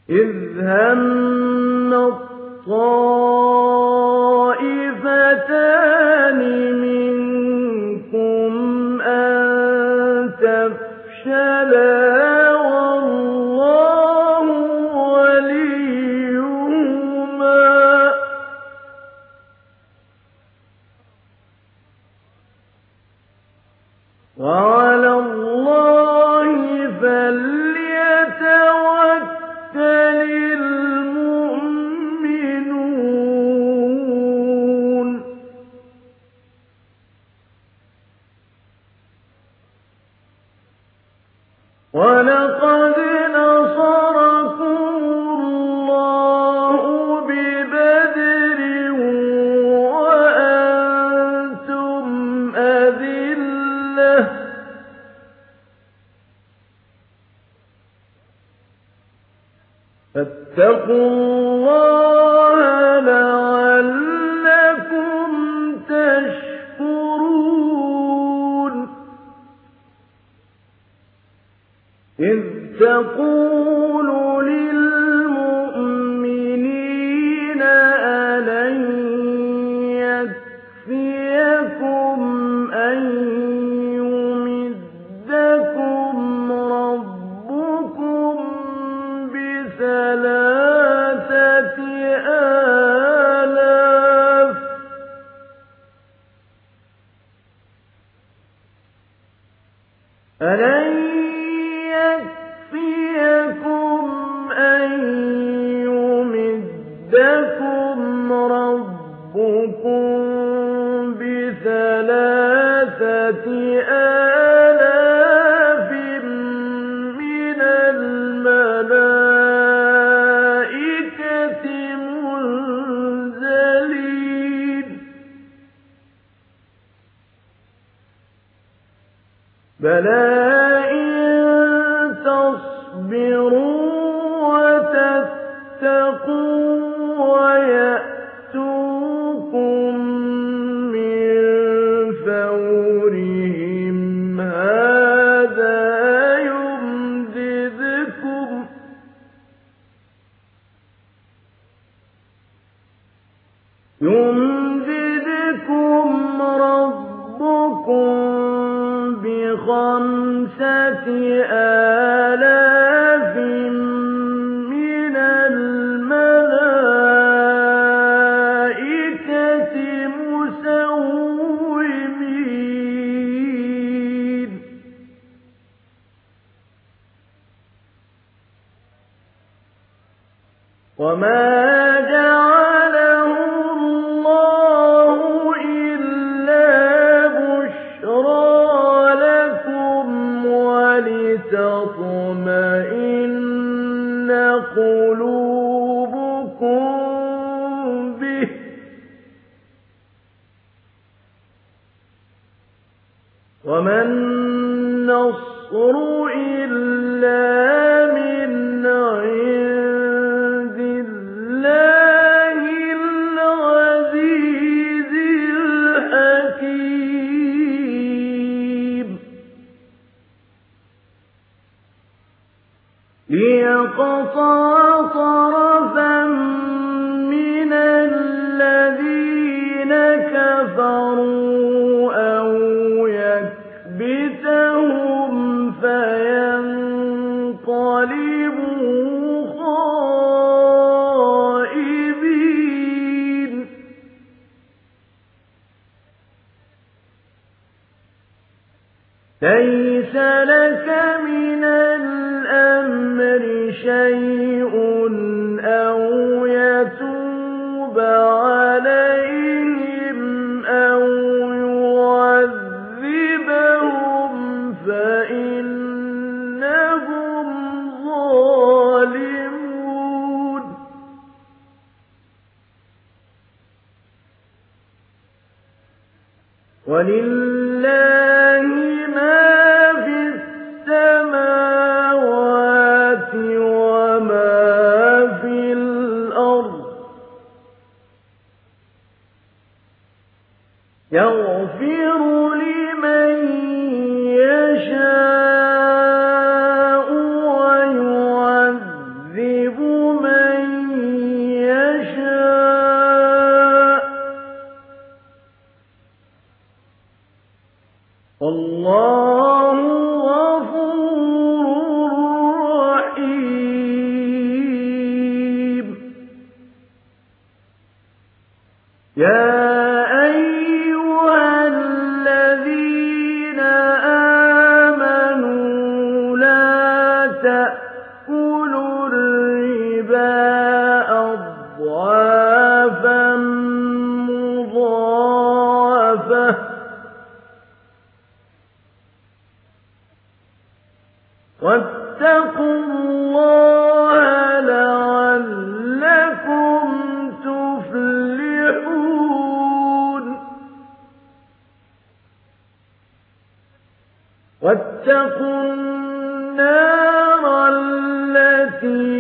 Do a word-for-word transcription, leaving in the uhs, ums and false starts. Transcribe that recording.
إذ هم الطائفتان منكم أن تفشلا والله وليهما وعلى الله فليتوكل المؤمنون ولقد نصركم الله ببدر وأنتم أذلة فاتقوا الله لعلكم تشكرون إذ تقول للمؤمنين ألن يكفيكم أن يمدكم ربكم بثلاثة آلاف ألن يكفيكم أن يمدكم ربكم بثلاثة آلاف من الملائكة منزلين بلى إن تصبروا وتتقوا ويأتوكم من فورهم هذا يمددكم يمددكم ربكم بخمسة آلاف من الملائكة مسومين وما جعله الله إلا بشرى لكم ولتطمئن قلوبكم به وما النصر إلا من عند الله العزيز الحكيم ليقطع طرفا من الذين كفروا أو يكبتهم فينقلبوا خائبين ليس لك من الأمر شيء أو يتوب عليهم أو يعذبهم فإنهم ظالمون ولله ما في السماوات وما في الأرض يغفر لمن يشاء ويعذب والله غفور رحيم. يا أيها الذين آمنوا لا تأكلوا الربا أضعافا مضاعفة واتقوا الله لعلكم تفلحون. واتقوا النار التي